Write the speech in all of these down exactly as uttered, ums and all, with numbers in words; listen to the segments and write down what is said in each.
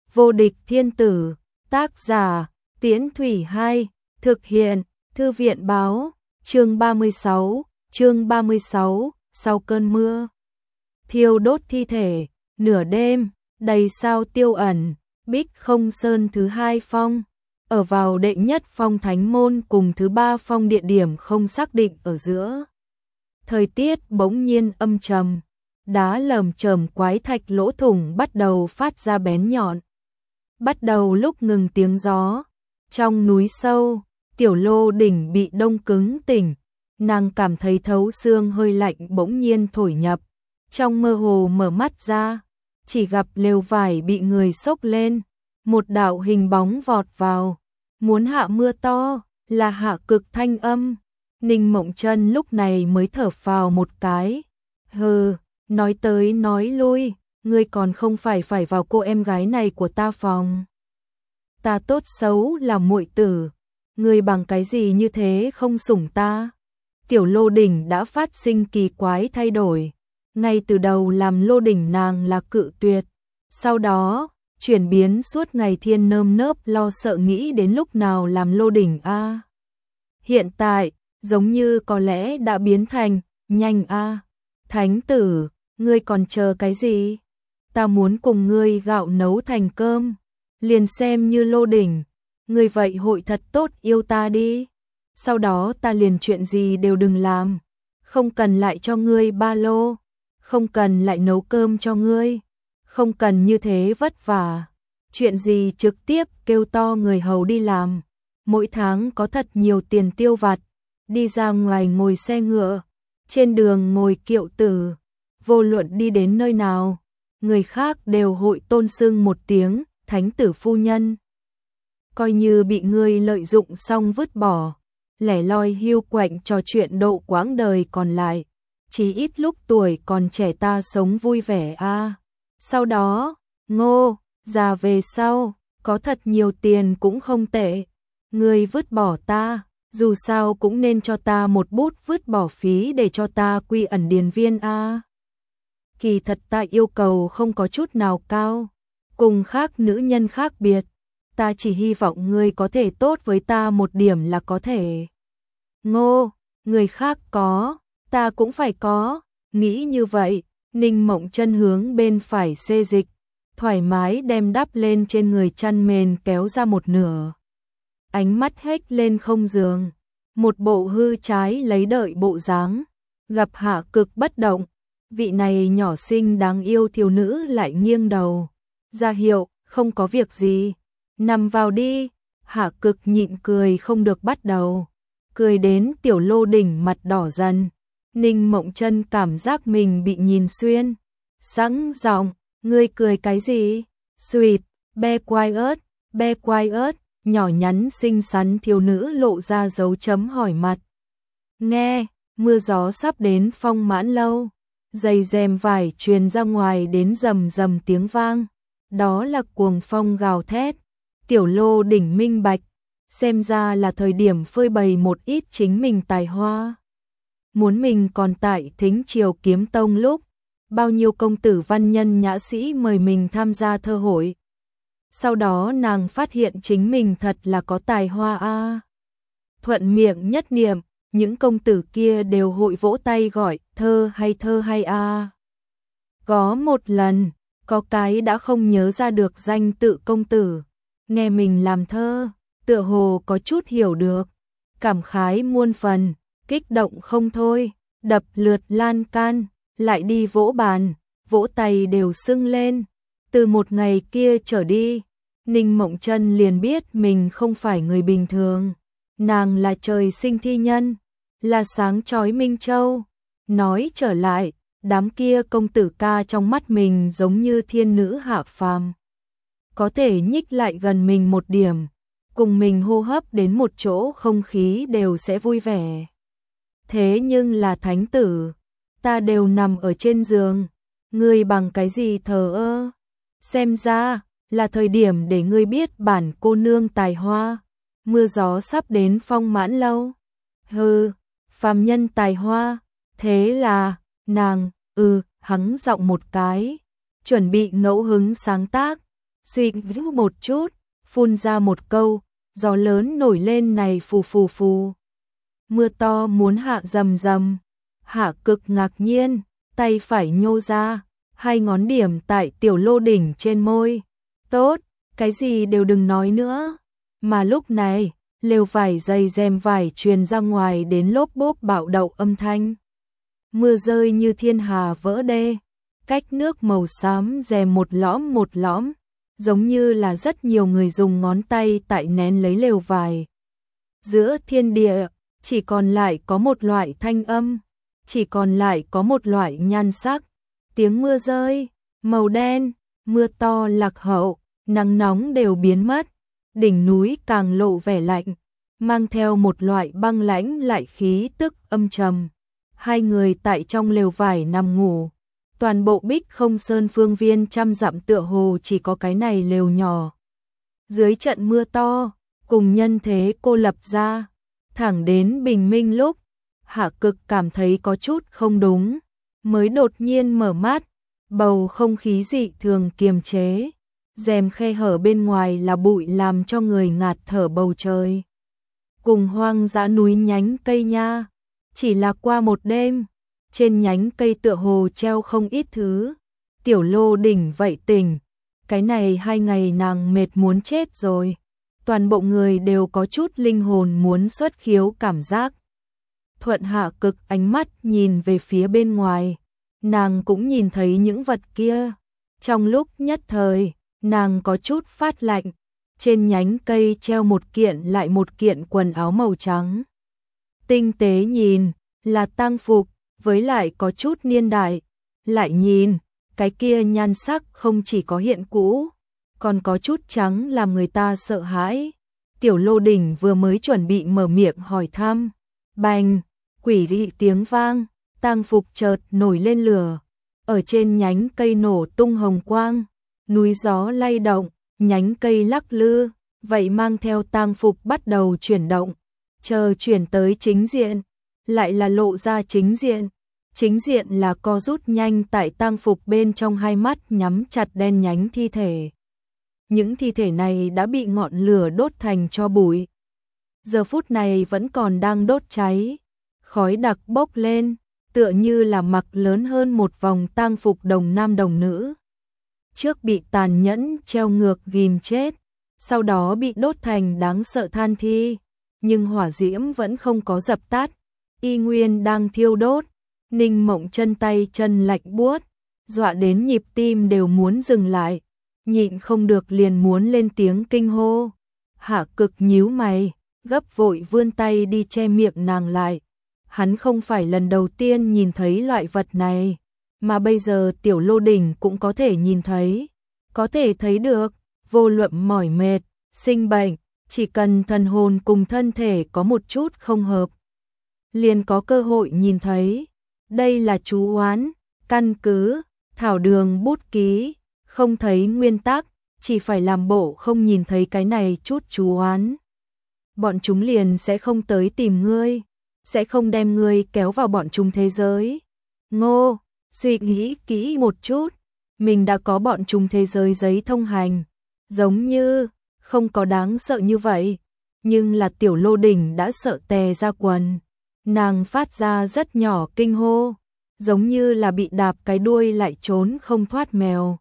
Vô địch thiên tử, tác giả, Tiễn Thủy Hai, thực hiện, Thư viện báo, chương ba mươi sáu, chương ba mươi sáu, sau cơn mưa. Thiêu đốt thi thể, nửa đêm, đầy sao tiêu ẩn, Bích Không Sơn thứ hai phong, ở vào đệ nhất phong thánh môn cùng thứ ba phong địa điểm không xác định ở giữa. Thời tiết bỗng nhiên âm trầm, đá lởm chởm quái thạch lỗ thủng bắt đầu phát ra bén nhọn. Bắt đầu lúc ngừng tiếng gió, trong núi sâu, Tiểu Lô Đỉnh bị đông cứng tỉnh, nàng cảm thấy thấu xương hơi lạnh bỗng nhiên thổi nhập, trong mơ hồ mở mắt ra, chỉ gặp lều vải bị người xốc lên, một đạo hình bóng vọt vào, muốn hạ mưa to, là Hạ Cực thanh âm. Ninh Mộng Chân lúc này mới thở phào một cái, hừ, nói tới nói lui, ngươi còn không phải phải vào cô em gái này của ta phòng. Ta tốt xấu là muội tử, ngươi bằng cái gì như thế không sủng ta? Tiểu Lô Đỉnh đã phát sinh kỳ quái thay đổi, ngay từ đầu làm Lô Đỉnh nàng là cự tuyệt, sau đó chuyển biến suốt ngày thiên nơm nớp lo sợ nghĩ đến lúc nào làm Lô Đỉnh a. Hiện tại, giống như có lẽ đã biến thành, nhanh a, thánh tử, ngươi còn chờ cái gì? Ta muốn cùng ngươi gạo nấu thành cơm, liền xem như Lô Đỉnh, ngươi vậy hội thật tốt yêu ta đi. Sau đó ta liền chuyện gì đều đừng làm, không cần lại cho ngươi ba lô, không cần lại nấu cơm cho ngươi, không cần như thế vất vả, chuyện gì trực tiếp kêu to người hầu đi làm, mỗi tháng có thật nhiều tiền tiêu vặt, đi ra ngoài ngồi xe ngựa, trên đường ngồi kiệu tử, vô luận đi đến nơi nào, người khác đều hội tôn xưng một tiếng, thánh tử phu nhân. Coi như bị ngươi lợi dụng xong vứt bỏ, lẻ loi hiu quạnh trò chuyện độ quãng đời còn lại, chỉ ít lúc tuổi còn trẻ ta sống vui vẻ a. À. Sau đó, ngô, già về sau, có thật nhiều tiền cũng không tệ, ngươi vứt bỏ ta, dù sao cũng nên cho ta một bút vứt bỏ phí để cho ta quy ẩn điền viên a. À. Kỳ thật ta yêu cầu không có chút nào cao, cùng khác nữ nhân khác biệt, ta chỉ hy vọng ngươi có thể tốt với ta một điểm là có thể. Ngô, người khác có, ta cũng phải có, nghĩ như vậy, Ninh Mộng Chân hướng bên phải xê dịch, thoải mái đem đắp lên trên người chăn mền kéo ra một nửa. Ánh mắt hếch lên không giường, một bộ hư trái lấy đợi bộ dáng, gặp Hạ Cực bất động, vị này nhỏ xinh đáng yêu thiếu nữ lại nghiêng đầu, ra hiệu, không có việc gì, nằm vào đi. Hạ Cực nhịn cười không được bắt đầu, cười đến Tiểu Lô Đỉnh mặt đỏ dần. Ninh Mộng Chân cảm giác mình bị nhìn xuyên, sẵn giọng, ngươi cười cái gì? Sweet, be quiet, be quiet, nhỏ nhắn xinh xắn thiếu nữ lộ ra dấu chấm hỏi mặt. Nghe, mưa gió sắp đến Phong Mãn lâu, dây rèm vải truyền ra ngoài đến rầm rầm tiếng vang, đó là cuồng phong gào thét. Tiểu Lô Đỉnh minh bạch, xem ra là thời điểm phơi bày một ít chính mình tài hoa. Muốn mình còn tại Thính Triều Kiếm Tông lúc, bao nhiêu công tử văn nhân nhã sĩ mời mình tham gia thơ hội. Sau đó nàng phát hiện chính mình thật là có tài hoa a. À. Thuận miệng nhất niệm, những công tử kia đều hội vỗ tay gọi thơ hay thơ hay a. À. Có một lần, có cái đã không nhớ ra được danh tự công tử, nghe mình làm thơ, tựa hồ có chút hiểu được, cảm khái muôn phần, kích động không thôi, đập lượt lan can, lại đi vỗ bàn, vỗ tay đều sưng lên. Từ một ngày kia trở đi, Ninh Mộng Chân liền biết mình không phải người bình thường, nàng là trời sinh thi nhân, là sáng chói minh châu. Nói trở lại, đám kia công tử ca trong mắt mình giống như thiên nữ hạ phàm, có thể nhích lại gần mình một điểm, cùng mình hô hấp đến một chỗ không khí đều sẽ vui vẻ. Thế nhưng là thánh tử, ta đều nằm ở trên giường, ngươi bằng cái gì thờ ơ? Xem ra là thời điểm để ngươi biết bản cô nương tài hoa. Mưa gió sắp đến Phong Mãn lâu. Hừ, phàm nhân tài hoa, thế là nàng, ừ, hắng giọng một cái, chuẩn bị ngẫu hứng sáng tác. suy nghĩ một chút, phun ra một câu, gió lớn nổi lên này phù phù phù. Mưa to muốn hạ rầm rầm. Hạ Cực ngạc nhiên, tay phải nhô ra, hai ngón điểm tại Tiểu Lô Đỉnh trên môi. Tốt, cái gì đều đừng nói nữa. Mà lúc này, lều vải dày rèm vải truyền ra ngoài đến lốp bốp bạo động âm thanh. Mưa rơi như thiên hà vỡ đê, cách nước màu xám rèm một lõm một lõm, giống như là rất nhiều người dùng ngón tay tại nén lấy lều vải. Giữa thiên địa, chỉ còn lại có một loại thanh âm, chỉ còn lại có một loại nhan sắc. Tiếng mưa rơi, màu đen, mưa to lạc hậu, nắng nóng đều biến mất. Đỉnh núi càng lộ vẻ lạnh, mang theo một loại băng lãnh lại khí tức âm trầm. Hai người tại trong lều vải nằm ngủ. Toàn bộ Bích Không Sơn phương viên trăm dặm tựa hồ chỉ có cái này lều nhỏ. Dưới trận mưa to, cùng nhân thế cô lập ra, thẳng đến bình minh lúc, Hạ Cực cảm thấy có chút không đúng, mới đột nhiên mở mắt, bầu không khí dị thường kiềm chế. Rèm khe hở bên ngoài là bụi làm cho người ngạt thở bầu trời. Cùng hoang dã núi nhánh cây nha, chỉ là qua một đêm, trên nhánh cây tựa hồ treo không ít thứ. Tiểu Lô Đỉnh vậy tỉnh, cái này hai ngày nàng mệt muốn chết rồi. Toàn bộ người đều có chút linh hồn muốn xuất khiếu cảm giác. Thuận Hạ Cực ánh mắt nhìn về phía bên ngoài, nàng cũng nhìn thấy những vật kia. Trong lúc nhất thời, nàng có chút phát lạnh, trên nhánh cây treo một kiện lại một kiện quần áo màu trắng. Tinh tế nhìn, là tang phục, với lại có chút niên đại. Lại nhìn, cái kia nhan sắc không chỉ có hiện cũ, còn có chút trắng làm người ta sợ hãi. Tiểu Lô Đỉnh vừa mới chuẩn bị mở miệng hỏi thăm, bành, quỷ dị tiếng vang, tang phục chợt nổi lên lửa, ở trên nhánh cây nổ tung hồng quang. Núi gió lay động, nhánh cây lắc lư, vậy mang theo tang phục bắt đầu chuyển động. Chờ chuyển tới chính diện, lại là lộ ra chính diện. Chính diện là co rút nhanh tại tang phục bên trong, hai mắt nhắm chặt đen nhánh thi thể. Những thi thể này đã bị ngọn lửa đốt thành tro bụi. Giờ phút này vẫn còn đang đốt cháy. Khói đặc bốc lên, tựa như là mặc lớn hơn một vòng tang phục đồng nam đồng nữ. Trước bị tàn nhẫn treo ngược ghim chết, sau đó bị đốt thành đáng sợ than thi, nhưng hỏa diễm vẫn không có dập tắt, y nguyên đang thiêu đốt. Ninh Mộng chân tay chân lạnh buốt, dọa đến nhịp tim đều muốn dừng lại, nhịn không được liền muốn lên tiếng kinh hô. Hạ Cực nhíu mày, gấp vội vươn tay đi che miệng nàng lại. Hắn không phải lần đầu tiên nhìn thấy loại vật này, mà bây giờ Tiểu Lô Đỉnh cũng có thể nhìn thấy, có thể thấy được, vô luận mỏi mệt, sinh bệnh, chỉ cần thần hồn cùng thân thể có một chút không hợp, liền có cơ hội nhìn thấy. Đây là chú oán, căn cứ, thảo đường bút ký, không thấy nguyên tắc, chỉ phải làm bộ không nhìn thấy cái này chút chú oán. Bọn chúng liền sẽ không tới tìm ngươi, sẽ không đem ngươi kéo vào bọn chúng thế giới. Ngô, suy nghĩ kỹ một chút, mình đã có bọn chúng thế giới giấy thông hành, giống như không có đáng sợ như vậy, nhưng là Tiểu Lô Đỉnh đã sợ tè ra quần. Nàng phát ra rất nhỏ kinh hô, giống như là bị đạp cái đuôi lại trốn không thoát mèo.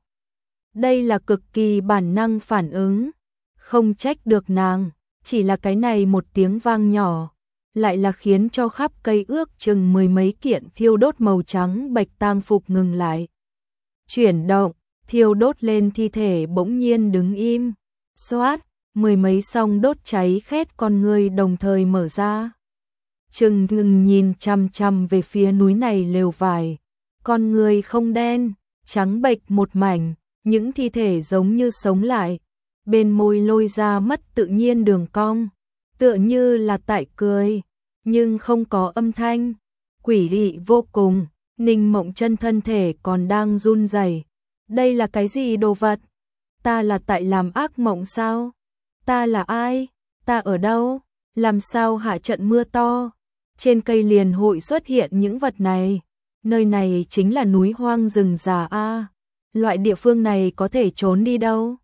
Đây là cực kỳ bản năng phản ứng, không trách được nàng, chỉ là cái này một tiếng vang nhỏ, lại là khiến cho khắp cây ước chừng mười mấy kiện thiêu đốt màu trắng bạch tang phục ngừng lại. Chuyển động, thiêu đốt lên thi thể bỗng nhiên đứng im, xoát, mười mấy song đốt cháy khét con người đồng thời mở ra. Trừng ngừng nhìn chằm chằm về phía núi này lều vải, con người không đen, trắng bệch một mảnh, những thi thể giống như sống lại, bên môi lôi ra mất tự nhiên đường cong, tựa như là tại cười, nhưng không có âm thanh, quỷ dị vô cùng. Ninh Mộng chân thân thể còn đang run rẩy. Đây là cái gì đồ vật? Ta là tại làm ác mộng sao? Ta là ai? Ta ở đâu? Làm sao hạ trận mưa to? Trên cây liền hội xuất hiện những vật này. Nơi này chính là núi hoang rừng già a. Loại địa phương này có thể trốn đi đâu?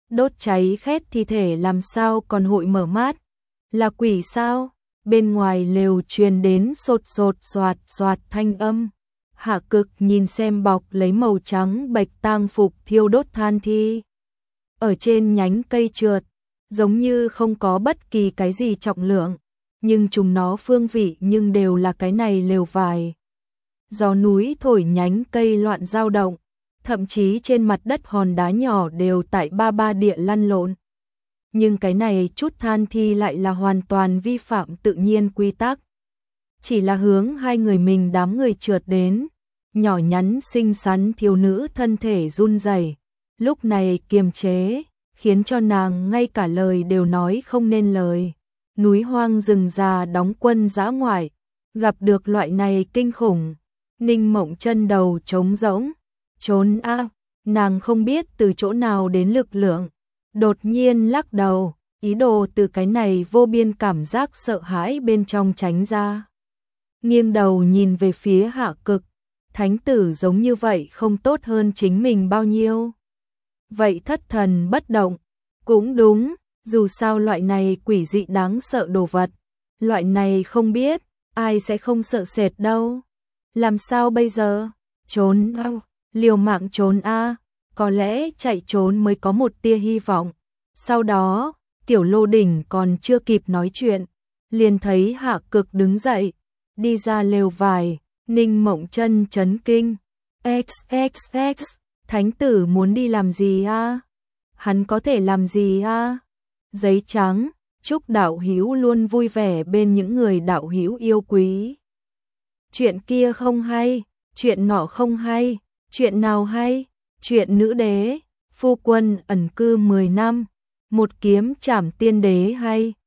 đốt cháy khét thi thể làm sao còn hội mở mắt, là quỷ sao? Bên ngoài lều truyền đến sột sột soạt soạt thanh âm. Hạ Cực nhìn xem bọc lấy màu trắng bạch tang phục thiêu đốt than thi. Ở trên nhánh cây trượt, giống như không có bất kỳ cái gì trọng lượng, nhưng chúng nó phương vị nhưng đều là cái này lều vải. Gió núi thổi nhánh cây loạn dao động, thậm chí trên mặt đất hòn đá nhỏ đều tại ba ba địa lăn lộn. Nhưng cái này chút than thi lại là hoàn toàn vi phạm tự nhiên quy tắc. Chỉ là hướng hai người mình đám người trượt đến, nhỏ nhắn xinh xắn thiếu nữ thân thể run rẩy, lúc này kiềm chế, khiến cho nàng ngay cả lời đều nói không nên lời. Núi hoang rừng già đóng quân dã ngoại, gặp được loại này kinh khủng, Ninh Mộng Chân đầu trống rỗng, trốn a, nàng không biết từ chỗ nào đến lực lượng, đột nhiên lắc đầu, ý đồ từ cái này vô biên cảm giác sợ hãi bên trong tránh ra. Nghiêng đầu nhìn về phía Hạ Cực, thánh tử giống như vậy không tốt hơn chính mình bao nhiêu. Vậy thất thần bất động, cũng đúng, dù sao loại này quỷ dị đáng sợ đồ vật, loại này không biết, ai sẽ không sợ sệt đâu. Làm sao bây giờ? Trốn a, liều mạng trốn a, có lẽ chạy trốn mới có một tia hy vọng. Sau đó, Tiểu Lô Đỉnh còn chưa kịp nói chuyện, liền thấy Hạ Cực đứng dậy, đi ra lều vải. Ninh Mộng Chân chấn kinh, xxx, thánh tử muốn đi làm gì a? Hắn có thể làm gì a? Giấy trắng, chúc đạo hữu luôn vui vẻ bên những người đạo hữu yêu quý. Chuyện kia không hay, chuyện nọ không hay, chuyện nào hay? Chuyện nữ đế, phu quân ẩn cư mười năm, một kiếm trảm tiên đế hay.